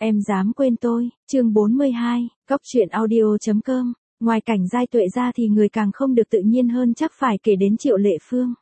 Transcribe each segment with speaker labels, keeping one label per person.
Speaker 1: Em dám quên tôi, chương 42, Cóc truyện audio.com. Ngoài Cảnh Giai Tuệ ra thì người càng không được tự nhiên hơn chắc phải kể đến Triệu Lệ Phương.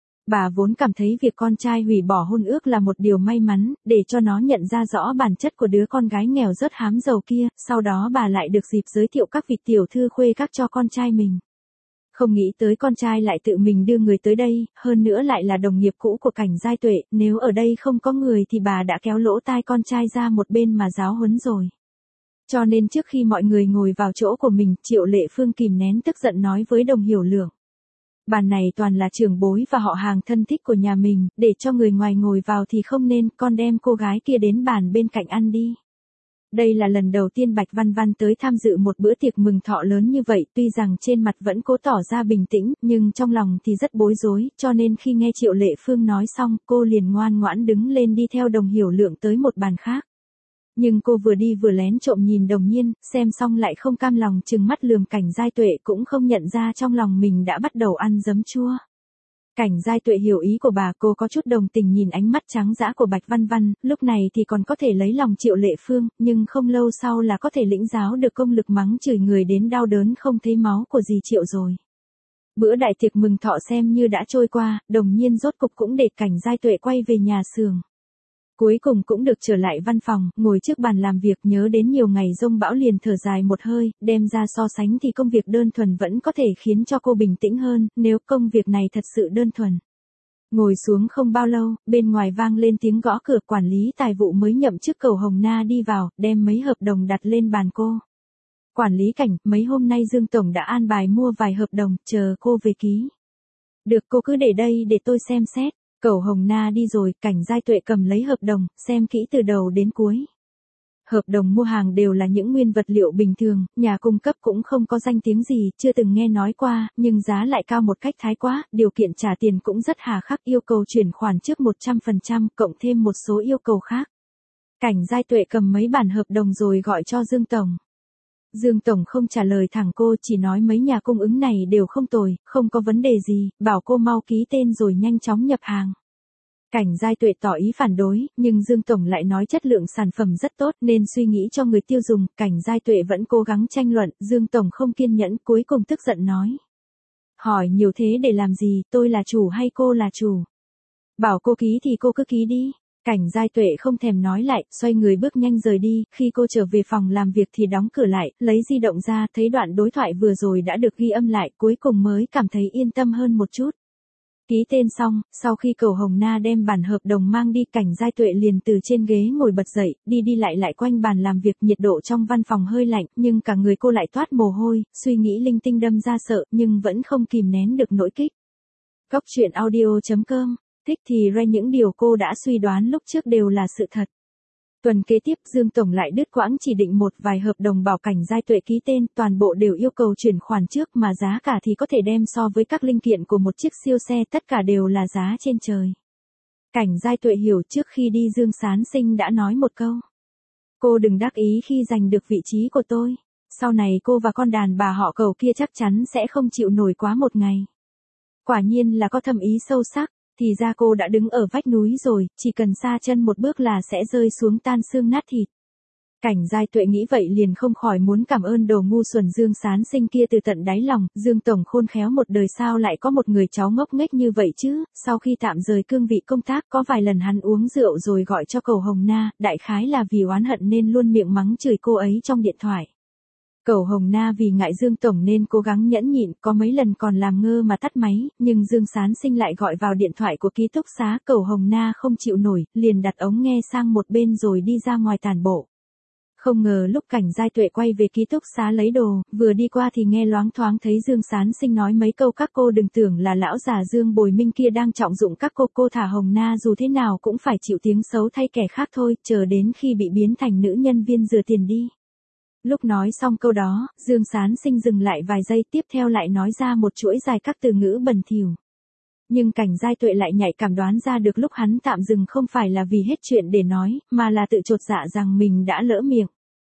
Speaker 1: Bà vốn cảm thấy việc con trai hủy bỏ hôn ước là một điều may mắn, để cho nó nhận ra rõ bản chất của đứa con gái nghèo rớt hám giàu kia, sau đó bà lại được dịp giới thiệu các vị tiểu thư khuê các cho con trai mình. Không nghĩ tới con trai lại tự mình đưa người tới đây, hơn nữa lại là đồng nghiệp cũ của Cảnh Giai Tuệ, nếu ở đây không có người thì bà đã kéo lỗ tai con trai ra một bên mà giáo huấn rồi. Cho nên trước khi mọi người ngồi vào chỗ của mình, Triệu Lệ Phương kìm nén tức giận nói với Đồng Hiểu Lượng. Bàn này toàn là trưởng bối và họ hàng thân thích của nhà mình, để cho người ngoài ngồi vào thì không nên, con đem cô gái kia đến bàn bên cạnh ăn đi. Đây là lần đầu tiên Bạch Văn Văn tới tham dự một bữa tiệc mừng thọ lớn như vậy, tuy rằng trên mặt vẫn cố tỏ ra bình tĩnh, nhưng trong lòng thì rất bối rối, cho nên khi nghe Triệu Lệ Phương nói xong, cô liền ngoan ngoãn đứng lên đi theo Đồng Hiểu Lượng tới một bàn khác. Nhưng cô vừa đi vừa lén trộm nhìn Đồng Nhiên, xem xong lại không cam lòng trừng mắt lườm Cảnh Giai Tuệ, cũng không nhận ra trong lòng mình đã bắt đầu ăn giấm chua. Cảnh Giai Tuệ hiểu ý của bà, cô có chút đồng tình nhìn ánh mắt trắng dã của Bạch Văn Văn, lúc này thì còn có thể lấy lòng Triệu Lệ Phương, nhưng không lâu sau là có thể lĩnh giáo được công lực mắng chửi người đến đau đớn không thấy máu của dì Triệu rồi. Bữa đại tiệc mừng thọ xem như đã trôi qua, Đồng Nhiên rốt cục cũng để Cảnh Giai Tuệ quay về nhà xưởng. Cuối cùng cũng được trở lại văn phòng, ngồi trước bàn làm việc, nhớ đến nhiều ngày giông bão liền thở dài một hơi, đem ra so sánh thì công việc đơn thuần vẫn có thể khiến cho cô bình tĩnh hơn, nếu công việc này thật sự đơn thuần. Ngồi xuống không bao lâu, bên ngoài vang lên tiếng gõ cửa, quản lý tài vụ mới nhậm chức Cầu Hồng Na đi vào, đem mấy hợp đồng đặt lên bàn cô. Quản lý Cảnh, mấy hôm nay Dương Tổng đã an bài mua vài hợp đồng, chờ cô về ký. Được, cô cứ để đây để tôi xem xét. Cầu Hồng Na đi rồi, Cảnh Giai Tuệ cầm lấy hợp đồng, xem kỹ từ đầu đến cuối. Hợp đồng mua hàng đều là những nguyên vật liệu bình thường, nhà cung cấp cũng không có danh tiếng gì, chưa từng nghe nói qua, nhưng giá lại cao một cách thái quá, điều kiện trả tiền cũng rất hà khắc, yêu cầu chuyển khoản trước 100%, cộng thêm một số yêu cầu khác. Cảnh Giai Tuệ cầm mấy bản hợp đồng rồi gọi cho Dương Tổng. Dương Tổng không trả lời thẳng cô, chỉ nói mấy nhà cung ứng này đều không tồi, không có vấn đề gì, bảo cô mau ký tên rồi nhanh chóng nhập hàng. Cảnh Giai Tuệ tỏ ý phản đối, nhưng Dương Tổng lại nói chất lượng sản phẩm rất tốt nên suy nghĩ cho người tiêu dùng, Cảnh Giai Tuệ vẫn cố gắng tranh luận, Dương Tổng không kiên nhẫn, cuối cùng tức giận nói. Hỏi nhiều thế để làm gì, tôi là chủ hay cô là chủ? Bảo cô ký thì cô cứ ký đi. Cảnh Giai Tuệ không thèm nói lại, xoay người bước nhanh rời đi, khi cô trở về phòng làm việc thì đóng cửa lại, lấy di động ra, thấy đoạn đối thoại vừa rồi đã được ghi âm lại, cuối cùng mới cảm thấy yên tâm hơn một chút. Ký tên xong, sau khi Cầu Hồng Na đem bản hợp đồng mang đi, Cảnh Giai Tuệ liền từ trên ghế ngồi bật dậy, đi đi lại quanh bàn làm việc, nhiệt độ trong văn phòng hơi lạnh, nhưng cả người cô lại toát mồ hôi, suy nghĩ linh tinh đâm ra sợ, nhưng vẫn không kìm nén được nỗi kích. Cóc truyện audio.com. Thích thì ra những điều cô đã suy đoán lúc trước đều là sự thật. Tuần kế tiếp, Dương Tổng lại đứt quãng chỉ định một vài hợp đồng bảo Cảnh Giai Tuệ ký tên, toàn bộ đều yêu cầu chuyển khoản trước mà giá cả thì có thể đem so với các linh kiện của một chiếc siêu xe, tất cả đều là giá trên trời. Cảnh Giai Tuệ hiểu, trước khi đi Dương Sán Sinh đã nói một câu. Cô đừng đắc ý khi giành được vị trí của tôi. Sau này cô và con đàn bà họ Cầu kia chắc chắn sẽ không chịu nổi quá một ngày. Quả nhiên là có thâm ý sâu sắc. Thì ra cô đã đứng ở vách núi rồi, chỉ cần xa chân một bước là sẽ rơi xuống tan xương nát thịt. Cảnh Giai Tuệ nghĩ vậy liền không khỏi muốn cảm ơn đồ ngu xuẩn Dương Sán Sinh kia từ tận đáy lòng, Dương Tổng khôn khéo một đời sao lại có một người cháu ngốc nghếch như vậy chứ, sau khi tạm rời cương vị công tác có vài lần hắn uống rượu rồi gọi cho Cầu Hồng Na, đại khái là vì oán hận nên luôn miệng mắng chửi cô ấy trong điện thoại. Cầu Hồng Na vì ngại Dương Tổng nên cố gắng nhẫn nhịn, có mấy lần còn làm ngơ mà tắt máy, nhưng Dương Sán Sinh lại gọi vào điện thoại của ký túc xá, Cầu Hồng Na không chịu nổi, liền đặt ống nghe sang một bên rồi đi ra ngoài tản bộ. Không ngờ lúc Cảnh Giai Tuệ quay về ký túc xá lấy đồ, vừa đi qua thì nghe loáng thoáng thấy Dương Sán Sinh nói mấy câu các cô đừng tưởng là lão già Dương Bồi Minh kia đang trọng dụng các cô thả Hồng Na dù thế nào cũng phải chịu tiếng xấu thay kẻ khác thôi, chờ đến khi bị biến thành nữ nhân viên rửa tiền đi. Lúc nói xong câu đó, Dương Sán Sinh dừng lại vài giây, tiếp theo lại nói ra một chuỗi dài các từ ngữ bẩn thỉu. Nhưng Cảnh Giai Tuệ lại nhạy cảm đoán ra được lúc hắn tạm dừng không phải là vì hết chuyện để nói, mà là tự chột dạ rằng mình đã lỡ miệng.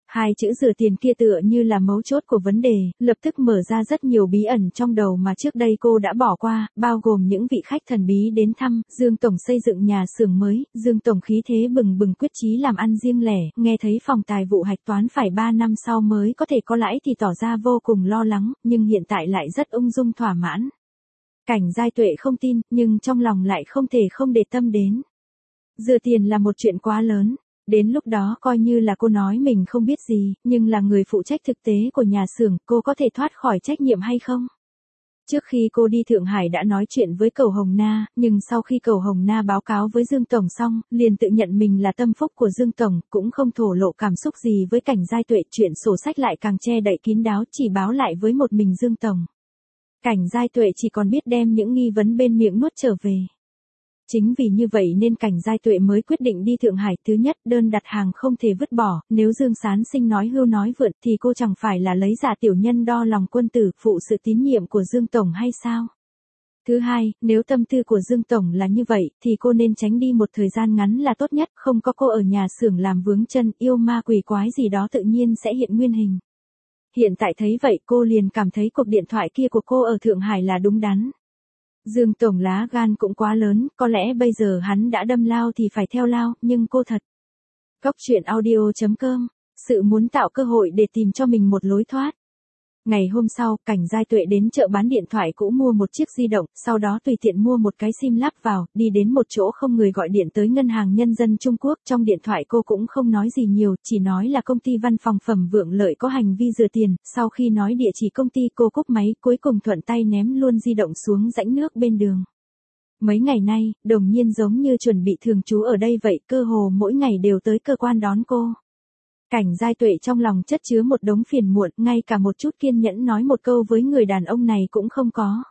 Speaker 1: Hai chữ rửa tiền kia tựa như là mấu chốt của vấn đề, lập tức mở ra rất nhiều bí ẩn trong đầu mà trước đây cô đã bỏ qua, bao gồm những vị khách thần bí đến thăm, Dương Tổng xây dựng nhà xưởng mới, Dương Tổng khí thế bừng bừng quyết chí làm ăn riêng lẻ, nghe thấy phòng tài vụ hạch toán phải 3 năm sau mới có thể có lãi thì tỏ ra vô cùng lo lắng, nhưng hiện tại lại rất ung dung thỏa mãn. Cảnh Giai Tuệ không tin, nhưng trong lòng lại không thể không để tâm đến. Rửa tiền là một chuyện quá lớn. Đến lúc đó coi như là cô nói mình không biết gì, nhưng là người phụ trách thực tế của nhà xưởng, cô có thể thoát khỏi trách nhiệm hay không? Trước khi cô đi Thượng Hải đã nói chuyện với Cầu Hồng Na, nhưng sau khi Cầu Hồng Na báo cáo với Dương Tổng xong, liền tự nhận mình là tâm phúc của Dương Tổng, cũng không thổ lộ cảm xúc gì với Cảnh Giai Tuệ, chuyện sổ sách lại càng che đậy kín đáo, chỉ báo lại với một mình Dương Tổng. Cảnh Giai Tuệ chỉ còn biết đem những nghi vấn bên miệng nuốt trở về. Chính vì như vậy nên Cảnh Giai Tuệ mới quyết định đi Thượng Hải. Thứ nhất, đơn đặt hàng không thể vứt bỏ, nếu Dương Sán Sinh nói hưu nói vượn thì cô chẳng phải là lấy giả tiểu nhân đo lòng quân tử, phụ sự tín nhiệm của Dương Tổng hay sao? Thứ hai, nếu tâm tư của Dương Tổng là như vậy, thì cô nên tránh đi một thời gian ngắn là tốt nhất, không có cô ở nhà xưởng làm vướng chân, yêu ma quỷ quái gì đó tự nhiên sẽ hiện nguyên hình. Hiện tại thấy vậy cô liền cảm thấy cuộc điện thoại kia của cô ở Thượng Hải là đúng đắn. Dương Tổng lá gan cũng quá lớn, có lẽ bây giờ hắn đã đâm lao thì phải theo lao, nhưng cô thật. Cóc truyện audio.com, sự muốn tạo cơ hội để tìm cho mình một lối thoát. Ngày hôm sau, Cảnh Giai Tuệ đến chợ bán điện thoại cũ mua một chiếc di động, sau đó tùy tiện mua một cái sim lắp vào, đi đến một chỗ không người gọi điện tới Ngân hàng Nhân dân Trung Quốc. Trong điện thoại cô cũng không nói gì nhiều, chỉ nói là công ty văn phòng Phẩm Vượng Lợi có hành vi rửa tiền. Sau khi nói địa chỉ công ty cô cúp máy, cuối cùng thuận tay ném luôn di động xuống rãnh nước bên đường. Mấy ngày nay, Đồng Nhiên giống như chuẩn bị thường trú ở đây vậy, cơ hồ mỗi ngày đều tới cơ quan đón cô. Cảnh Giai Tuệ trong lòng chất chứa một đống phiền muộn, ngay cả một chút kiên nhẫn nói một câu với người đàn ông này cũng không có.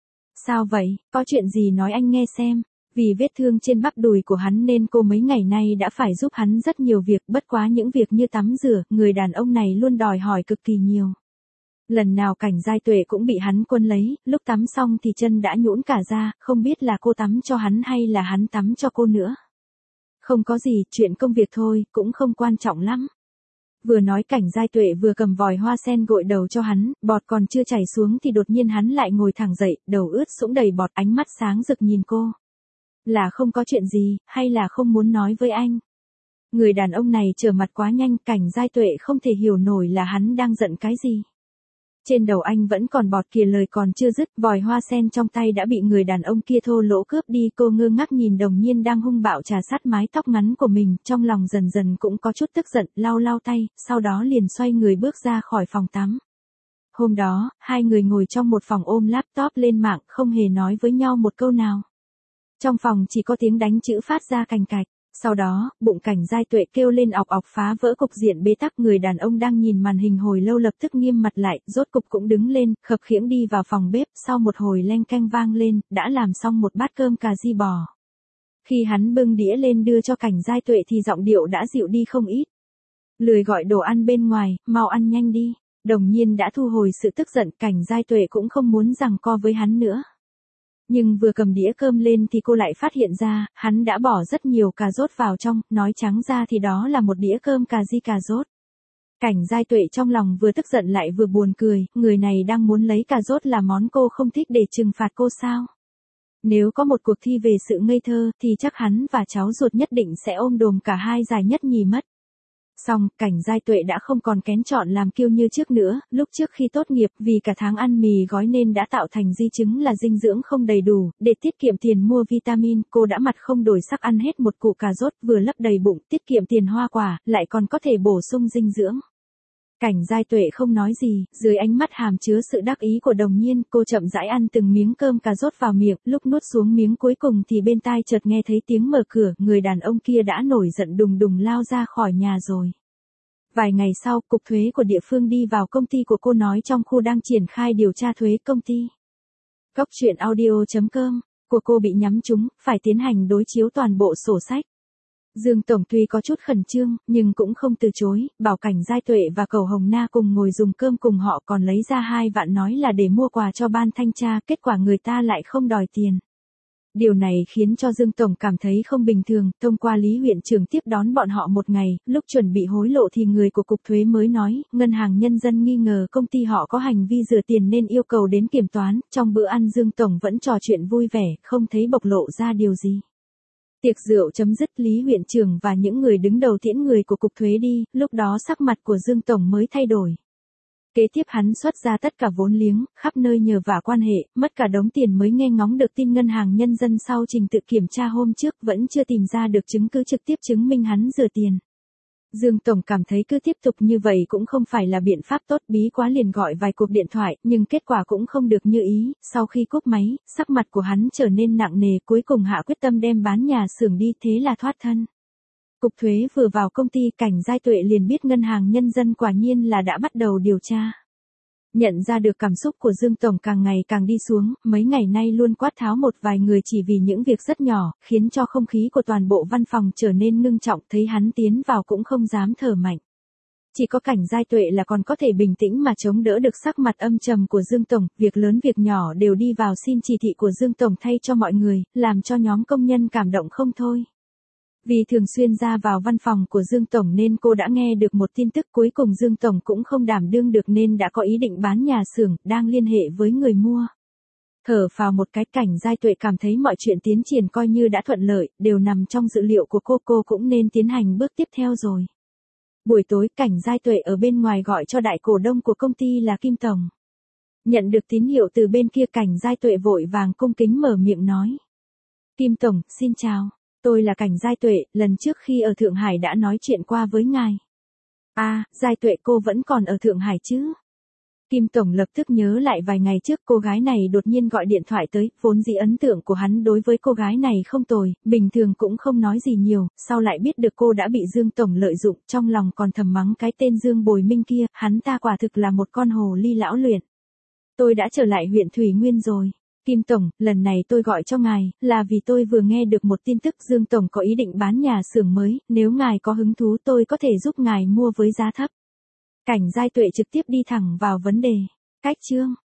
Speaker 1: Sao vậy, có chuyện gì nói anh nghe xem. Vì vết thương trên bắp đùi của hắn nên cô mấy ngày nay đã phải giúp hắn rất nhiều việc, bất quá những việc như tắm rửa, người đàn ông này luôn đòi hỏi cực kỳ nhiều. Lần nào Cảnh Giai Tuệ cũng bị hắn quân lấy, lúc tắm xong thì chân đã nhũn cả ra, không biết là cô tắm cho hắn hay là hắn tắm cho cô nữa. Không có gì, chuyện công việc thôi, cũng không quan trọng lắm. Vừa nói Cảnh Giai Tuệ vừa cầm vòi hoa sen gội đầu cho hắn, bọt còn chưa chảy xuống thì đột nhiên hắn lại ngồi thẳng dậy, đầu ướt sũng đầy bọt, ánh mắt sáng rực nhìn cô. Là không có chuyện gì, hay là không muốn nói với anh? Người đàn ông này trở mặt quá nhanh, Cảnh Giai Tuệ không thể hiểu nổi là hắn đang giận cái gì. Trên đầu anh vẫn còn bọt kìa, lời còn chưa dứt, vòi hoa sen trong tay đã bị người đàn ông kia thô lỗ cướp đi. Cô ngơ ngác nhìn Đồng Nhiên đang hung bạo trà sát mái tóc ngắn của mình, trong lòng dần dần cũng có chút tức giận, lau lau tay, sau đó liền xoay người bước ra khỏi phòng tắm. Hôm đó, hai người ngồi trong một phòng ôm laptop lên mạng, không hề nói với nhau một câu nào. Trong phòng chỉ có tiếng đánh chữ phát ra cành cạch. Sau đó, bụng Cảnh Giai Tuệ kêu lên ọc ọc, phá vỡ cục diện bế tắc. Người đàn ông đang nhìn màn hình hồi lâu lập tức nghiêm mặt lại, rốt cục cũng đứng lên, khập khiễng đi vào phòng bếp, sau một hồi leng keng vang lên, đã làm xong một bát cơm cà ri bò. Khi hắn bưng đĩa lên đưa cho Cảnh Giai Tuệ thì giọng điệu đã dịu đi không ít. Lười gọi đồ ăn bên ngoài, mau ăn nhanh đi. Đồng Nhiên đã thu hồi sự tức giận, Cảnh Giai Tuệ cũng không muốn giằng co với hắn nữa. Nhưng vừa cầm đĩa cơm lên thì cô lại phát hiện ra, hắn đã bỏ rất nhiều cà rốt vào trong, nói trắng ra thì đó là một đĩa cơm cà ri cà rốt. Cảnh Giai Tuệ trong lòng vừa tức giận lại vừa buồn cười, người này đang muốn lấy cà rốt là món cô không thích để trừng phạt cô sao? Nếu có một cuộc thi về sự ngây thơ, thì chắc hắn và cháu ruột nhất định sẽ ôm đồm cả hai giải nhất nhì mất. Xong, Cảnh Giai Tuệ đã không còn kén chọn làm kiêu như trước nữa, lúc trước khi tốt nghiệp, vì cả tháng ăn mì gói nên đã tạo thành di chứng là dinh dưỡng không đầy đủ, để tiết kiệm tiền mua vitamin, cô đã mặt không đổi sắc ăn hết một củ cà rốt, vừa lấp đầy bụng, tiết kiệm tiền hoa quả, lại còn có thể bổ sung dinh dưỡng. Cảnh Giai Tuệ không nói gì, dưới ánh mắt hàm chứa sự đắc ý của Đồng Nhiên, cô chậm rãi ăn từng miếng cơm cà rốt vào miệng, lúc nuốt xuống miếng cuối cùng thì bên tai chợt nghe thấy tiếng mở cửa, người đàn ông kia đã nổi giận đùng đùng lao ra khỏi nhà rồi. Vài ngày sau, cục thuế của địa phương đi vào công ty của cô nói trong khu đang triển khai điều tra thuế công ty. Cóc truyện audio.com, của cô bị nhắm trúng, phải tiến hành đối chiếu toàn bộ sổ sách. Dương Tổng tuy có chút khẩn trương, nhưng cũng không từ chối, bảo Cảnh Giai Tuệ và Cầu Hồng Na cùng ngồi dùng cơm cùng họ, còn lấy ra 2 vạn nói là để mua quà cho ban thanh tra, kết quả người ta lại không đòi tiền. Điều này khiến cho Dương Tổng cảm thấy không bình thường, thông qua Lý huyện trưởng tiếp đón bọn họ một ngày, lúc chuẩn bị hối lộ thì người của Cục Thuế mới nói, Ngân hàng Nhân dân nghi ngờ công ty họ có hành vi rửa tiền nên yêu cầu đến kiểm toán, trong bữa ăn Dương Tổng vẫn trò chuyện vui vẻ, không thấy bộc lộ ra điều gì. Tiệc rượu chấm dứt, Lý huyện trưởng và những người đứng đầu tiễn người của Cục Thuế đi, lúc đó sắc mặt của Dương Tổng mới thay đổi. Kế tiếp hắn xuất ra tất cả vốn liếng, khắp nơi nhờ vả quan hệ, mất cả đống tiền mới nghe ngóng được tin Ngân hàng Nhân dân sau trình tự kiểm tra hôm trước vẫn chưa tìm ra được chứng cứ trực tiếp chứng minh hắn rửa tiền. Dương Tổng cảm thấy cứ tiếp tục như vậy cũng không phải là biện pháp tốt, bí quá liền gọi vài cuộc điện thoại, nhưng kết quả cũng không được như ý, sau khi cúp máy, sắc mặt của hắn trở nên nặng nề, cuối cùng hạ quyết tâm đem bán nhà xưởng đi, thế là thoát thân. Cục Thuế vừa vào công ty, Cảnh Giai Tuệ liền biết Ngân hàng Nhân dân quả nhiên là đã bắt đầu điều tra. Nhận ra được cảm xúc của Dương Tổng càng ngày càng đi xuống, mấy ngày nay luôn quát tháo một vài người chỉ vì những việc rất nhỏ, khiến cho không khí của toàn bộ văn phòng trở nên ngưng trọng, thấy hắn tiến vào cũng không dám thở mạnh. Chỉ có Cảnh Giai Tuệ là còn có thể bình tĩnh mà chống đỡ được sắc mặt âm trầm của Dương Tổng, việc lớn việc nhỏ đều đi vào xin chỉ thị của Dương Tổng thay cho mọi người, làm cho nhóm công nhân cảm động không thôi. Vì thường xuyên ra vào văn phòng của Dương Tổng nên cô đã nghe được một tin tức, cuối cùng Dương Tổng cũng không đảm đương được nên đã có ý định bán nhà xưởng, đang liên hệ với người mua. Thở phào một cái, Cảnh Giai Tuệ cảm thấy mọi chuyện tiến triển coi như đã thuận lợi, đều nằm trong dự liệu của cô cũng nên tiến hành bước tiếp theo rồi. Buổi tối, Cảnh Giai Tuệ ở bên ngoài gọi cho đại cổ đông của công ty là Kim Tổng. Nhận được tín hiệu từ bên kia, Cảnh Giai Tuệ vội vàng cung kính mở miệng nói. Kim Tổng, xin chào. Tôi là Cảnh Giai Tuệ, lần trước khi ở Thượng Hải đã nói chuyện qua với ngài. À, Giai Tuệ cô vẫn còn ở Thượng Hải chứ? Kim Tổng lập tức nhớ lại vài ngày trước cô gái này đột nhiên gọi điện thoại tới, vốn dĩ ấn tượng của hắn đối với cô gái này không tồi, bình thường cũng không nói gì nhiều, sau lại biết được cô đã bị Dương Tổng lợi dụng, trong lòng còn thầm mắng cái tên Dương Bồi Minh kia, hắn ta quả thực là một con hồ ly lão luyện. Tôi đã trở lại huyện Thủy Nguyên rồi. Kim Tổng, lần này tôi gọi cho ngài, là vì tôi vừa nghe được một tin tức Dương Tổng có ý định bán nhà xưởng mới, nếu ngài có hứng thú tôi có thể giúp ngài mua với giá thấp. Cảnh Giai Tuệ trực tiếp đi thẳng vào vấn đề. Cách chương